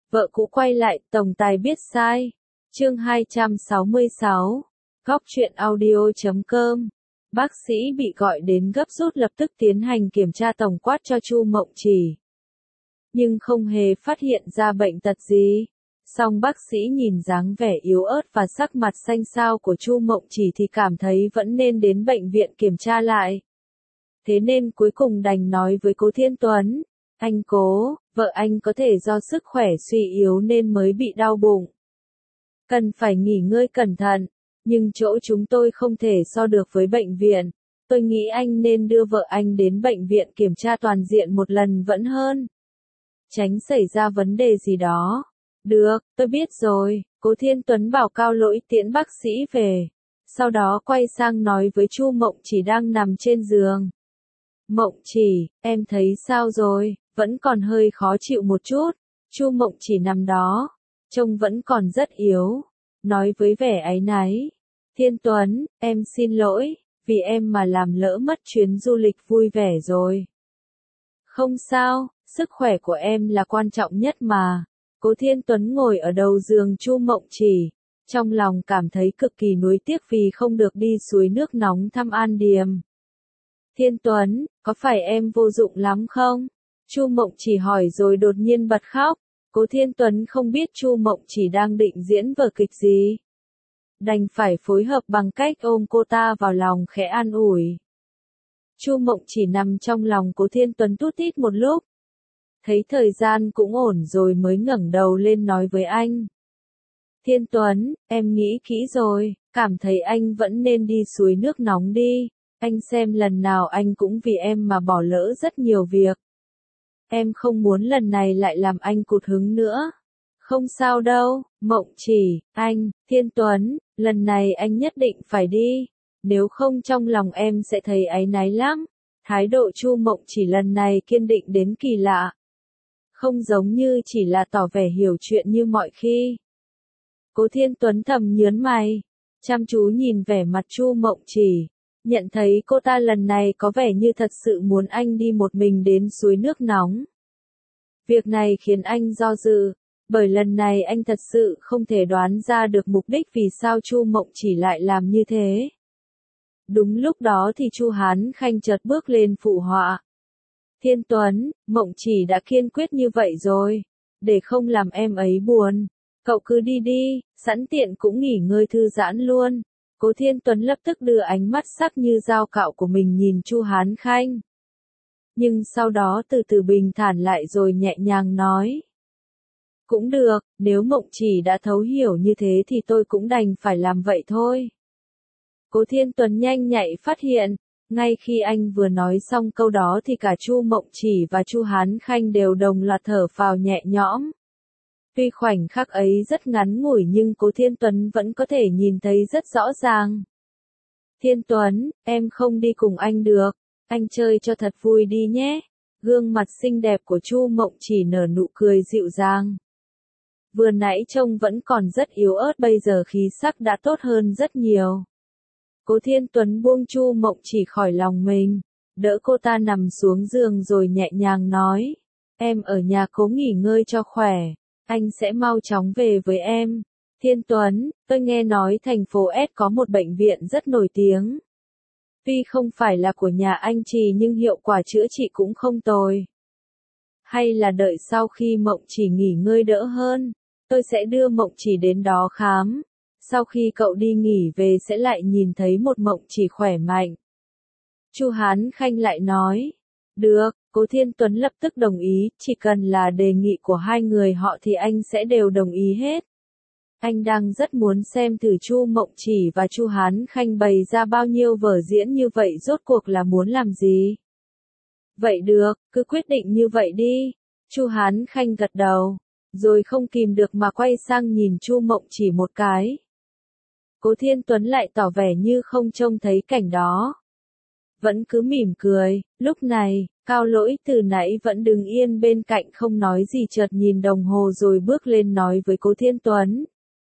Vợ cũ quay lại, tổng tài biết sai. Chương 266. Góc truyện audio.com. Bác sĩ bị gọi đến gấp rút lập tức tiến hành kiểm tra tổng quát cho Chu Mộng Chỉ. Nhưng không hề phát hiện ra bệnh tật gì. Song bác sĩ nhìn dáng vẻ yếu ớt và sắc mặt xanh xao của Chu Mộng Chỉ thì cảm thấy vẫn nên đến bệnh viện kiểm tra lại. Thế nên cuối cùng đành nói với Cố Thiên Tuấn, anh Cố, vợ anh có thể do sức khỏe suy yếu nên mới bị đau bụng. Cần phải nghỉ ngơi cẩn thận, nhưng chỗ chúng tôi không thể so được với bệnh viện. Tôi nghĩ anh nên đưa vợ anh đến bệnh viện kiểm tra toàn diện một lần vẫn hơn. Tránh xảy ra vấn đề gì đó. Được, tôi biết rồi, Cố Thiên Tuấn bảo Cao Lỗi tiễn bác sĩ về. Sau đó quay sang nói với Chu Mộng Chỉ đang nằm trên giường. Mộng Chỉ, em thấy sao rồi, vẫn còn hơi khó chịu một chút. Chu Mộng Chỉ nằm đó, trông vẫn còn rất yếu. Nói với vẻ áy náy. Thiên Tuấn, em xin lỗi, vì em mà làm lỡ mất chuyến du lịch vui vẻ rồi. Không sao, sức khỏe của em là quan trọng nhất mà. Cố Thiên Tuấn ngồi ở đầu giường Chu Mộng Chỉ, trong lòng cảm thấy cực kỳ nuối tiếc vì không được đi suối nước nóng thăm An Điềm. Thiên Tuấn, có phải em vô dụng lắm không? Chu Mộng Chỉ hỏi rồi đột nhiên bật khóc. Cố Thiên Tuấn không biết Chu Mộng Chỉ đang định diễn vở kịch gì. Đành phải phối hợp bằng cách ôm cô ta vào lòng khẽ an ủi. Chu Mộng Chỉ nằm trong lòng Cố Thiên Tuấn tút tít một lúc. Thấy thời gian cũng ổn rồi mới ngẩng đầu lên nói với anh. Thiên Tuấn, em nghĩ kỹ rồi, cảm thấy anh vẫn nên đi suối nước nóng đi. Anh xem lần nào anh cũng vì em mà bỏ lỡ rất nhiều việc. Em không muốn lần này lại làm anh cụt hứng nữa. Không sao đâu, Mộng Chỉ, anh, Thiên Tuấn, lần này anh nhất định phải đi. Nếu không trong lòng em sẽ thấy áy náy lắm. Thái độ Chu Mộng Chỉ lần này kiên định đến kỳ lạ. Không giống như chỉ là tỏ vẻ hiểu chuyện như mọi khi. Cố Thiên Tuấn thầm nhớn mày, chăm chú nhìn vẻ mặt Chu Mộng Chỉ. Nhận thấy cô ta lần này có vẻ như thật sự muốn anh đi một mình đến suối nước nóng. Việc này khiến anh do dự, bởi lần này anh thật sự không thể đoán ra được mục đích vì sao Chu Mộng Chỉ lại làm như thế. Đúng lúc đó thì Chu Hán Khanh chợt bước lên phụ họa. Thiên Tuấn, Mộng Chỉ đã kiên quyết như vậy rồi, để không làm em ấy buồn, cậu cứ đi đi, sẵn tiện cũng nghỉ ngơi thư giãn luôn. Cố Thiên Tuấn lập tức đưa ánh mắt sắc như dao cạo của mình nhìn Chu Hán Khanh. Nhưng sau đó từ từ bình thản lại rồi nhẹ nhàng nói. Cũng được, nếu Mộng Chỉ đã thấu hiểu như thế thì tôi cũng đành phải làm vậy thôi. Cố Thiên Tuấn nhanh nhạy phát hiện, ngay khi anh vừa nói xong câu đó thì cả Chu Mộng Chỉ và Chu Hán Khanh đều đồng loạt thở phào nhẹ nhõm. Tuy khoảnh khắc ấy rất ngắn ngủi nhưng Cố Thiên Tuấn vẫn có thể nhìn thấy rất rõ ràng. Thiên Tuấn, em không đi cùng anh được, anh chơi cho thật vui đi nhé. Gương mặt xinh đẹp của Chu Mộng Chỉ nở nụ cười dịu dàng. Vừa nãy trông vẫn còn rất yếu ớt, bây giờ khí sắc đã tốt hơn rất nhiều. Cố Thiên Tuấn buông Chu Mộng Chỉ khỏi lòng mình, đỡ cô ta nằm xuống giường rồi nhẹ nhàng nói. Em ở nhà cố nghỉ ngơi cho khỏe. Anh sẽ mau chóng về với em. Thiên Tuấn, tôi nghe nói thành phố S có một bệnh viện rất nổi tiếng. Tuy không phải là của nhà anh Trì nhưng hiệu quả chữa trị cũng không tồi. Hay là đợi sau khi Mộng Chỉ nghỉ ngơi đỡ hơn, tôi sẽ đưa Mộng Chỉ đến đó khám. Sau khi cậu đi nghỉ về sẽ lại nhìn thấy một Mộng Chỉ khỏe mạnh. Chu Hán Khanh lại nói. Được, Cố Thiên Tuấn lập tức đồng ý, chỉ cần là đề nghị của hai người họ thì anh sẽ đều đồng ý hết. Anh đang rất muốn xem thử Chu Mộng Chỉ và Chu Hán Khanh bày ra bao nhiêu vở diễn như vậy rốt cuộc là muốn làm gì. Vậy được, cứ quyết định như vậy đi. Chu Hán Khanh gật đầu, rồi không kìm được mà quay sang nhìn Chu Mộng Chỉ một cái. Cố Thiên Tuấn lại tỏ vẻ như không trông thấy cảnh đó. Vẫn cứ mỉm cười, lúc này, Cao Lỗi từ nãy vẫn đứng yên bên cạnh không nói gì chợt nhìn đồng hồ rồi bước lên nói với Cố Thiên Tuấn.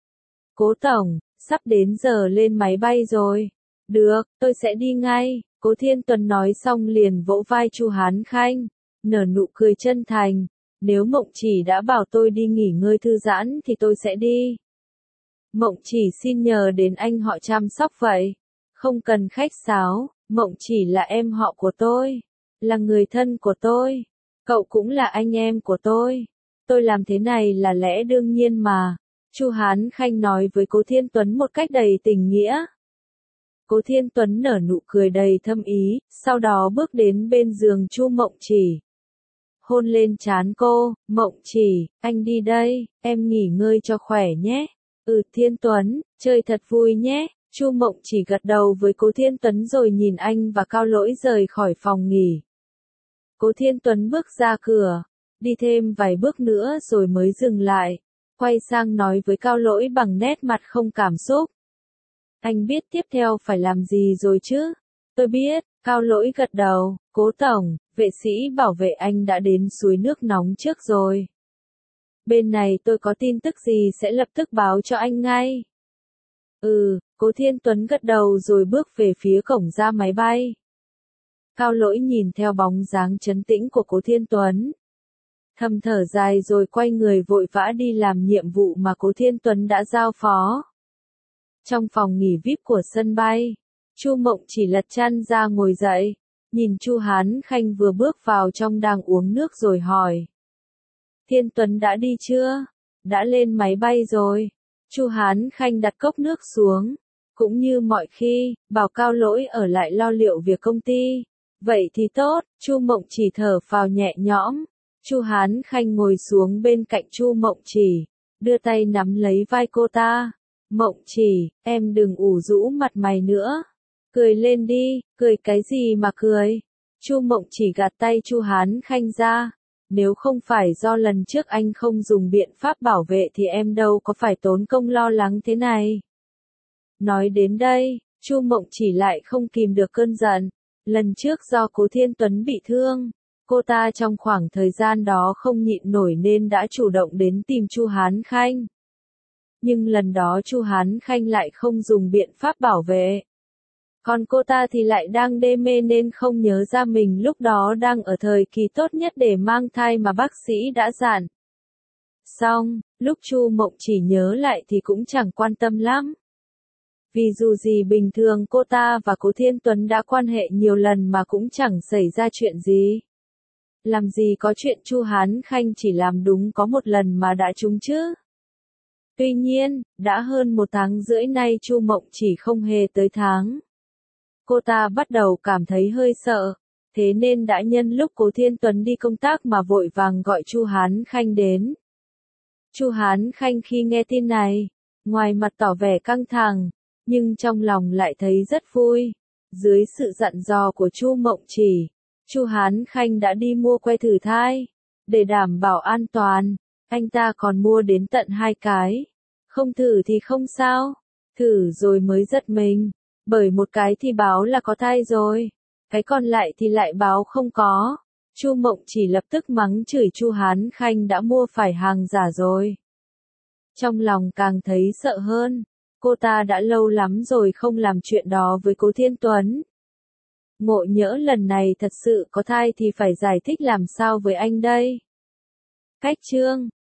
Cố Tổng, sắp đến giờ lên máy bay rồi. Được, tôi sẽ đi ngay. Cố Thiên Tuấn nói xong liền vỗ vai Chu Hán Khanh, nở nụ cười chân thành. Nếu Mộng Chỉ đã bảo tôi đi nghỉ ngơi thư giãn thì tôi sẽ đi. Mộng Chỉ xin nhờ đến anh họ chăm sóc vậy. Không cần khách sáo, Mộng Chỉ là em họ của tôi, là người thân của tôi. Cậu cũng là anh em của tôi. Tôi làm thế này là lẽ đương nhiên mà. Chu Hán Khanh nói với Cố Thiên Tuấn một cách đầy tình nghĩa. Cố Thiên Tuấn nở nụ cười đầy thâm ý, sau đó bước đến bên giường Chu Mộng Chỉ. Hôn lên trán cô, Mộng Chỉ, anh đi đây, em nghỉ ngơi cho khỏe nhé. Thiên Tuấn, chơi thật vui nhé. Chu Mộng Chỉ gật đầu với Cố Thiên Tuấn rồi nhìn anh và Cao Lỗi rời khỏi phòng nghỉ. Cố Thiên Tuấn bước ra cửa, đi thêm vài bước nữa rồi mới dừng lại, quay sang nói với Cao Lỗi bằng nét mặt không cảm xúc. Anh biết tiếp theo phải làm gì rồi chứ? Tôi biết, Cao Lỗi gật đầu. Cố tổng, vệ sĩ bảo vệ anh đã đến suối nước nóng trước rồi. Bên này tôi có tin tức gì sẽ lập tức báo cho anh ngay. Cố Thiên Tuấn gật đầu rồi bước về phía cổng ra máy bay. Cao Lỗi nhìn theo bóng dáng trấn tĩnh của Cố Thiên Tuấn, thầm thở dài rồi quay người vội vã đi làm nhiệm vụ mà Cố Thiên Tuấn đã giao phó. Trong phòng nghỉ VIP của sân bay, Chu Mộng Chỉ lật chăn ra ngồi dậy, nhìn Chu Hán Khanh vừa bước vào trong đang uống nước rồi hỏi. Thiên Tuấn đã đi chưa? Đã lên máy bay rồi. Chu Hán Khanh đặt cốc nước xuống, cũng như mọi khi, bảo Cao Lỗi ở lại lo liệu việc công ty. Vậy thì tốt, Chu Mộng Chỉ thở phào nhẹ nhõm. Chu Hán Khanh ngồi xuống bên cạnh Chu Mộng Chỉ, đưa tay nắm lấy vai cô ta. Mộng Chỉ, em đừng ủ rũ mặt mày nữa. Cười lên đi, cười cái gì mà cười. Chu Mộng Chỉ gạt tay Chu Hán Khanh ra. Nếu không phải do lần trước anh không dùng biện pháp bảo vệ thì em đâu có phải tốn công lo lắng thế này. Nói đến đây, Chu Mộng Chỉ lại không kìm được cơn giận. Lần trước do Cố Thiên Tuấn bị thương, cô ta trong khoảng thời gian đó không nhịn nổi nên đã chủ động đến tìm Chu Hán Khanh. Nhưng lần đó Chu Hán Khanh lại không dùng biện pháp bảo vệ. Còn cô ta thì lại đang đê mê nên không nhớ ra mình lúc đó đang ở thời kỳ tốt nhất để mang thai mà bác sĩ đã dặn. Xong, lúc Chu Mộng Chỉ nhớ lại thì cũng chẳng quan tâm lắm. Vì dù gì bình thường cô ta và Cố Thiên Tuấn đã quan hệ nhiều lần mà cũng chẳng xảy ra chuyện gì. Làm gì có chuyện Chu Hán Khanh chỉ làm đúng có một lần mà đã trúng chứ. Tuy nhiên, đã hơn 1 tháng rưỡi nay Chu Mộng Chỉ không hề tới tháng. Cô ta bắt đầu cảm thấy hơi sợ, thế nên đã nhân lúc Cố Thiên Tuấn đi công tác mà vội vàng gọi Chu Hán Khanh đến. Chu Hán Khanh khi nghe tin này, ngoài mặt tỏ vẻ căng thẳng, nhưng trong lòng lại thấy rất vui. Dưới sự dặn dò của Chu Mộng Chỉ, Chu Hán Khanh đã đi mua que thử thai. Để đảm bảo an toàn, anh ta còn mua đến tận 2 cái. Không thử thì không sao, thử rồi mới giật mình. Bởi một cái thì báo là có thai rồi, cái còn lại thì lại báo không có. Chu Mộng Chỉ lập tức mắng chửi Chu Hán Khanh đã mua phải hàng giả rồi. Trong lòng càng thấy sợ hơn, cô ta đã lâu lắm rồi không làm chuyện đó với Cố Thiên Tuấn. Ngộ nhỡ lần này thật sự có thai thì phải giải thích làm sao với anh đây. Cách chương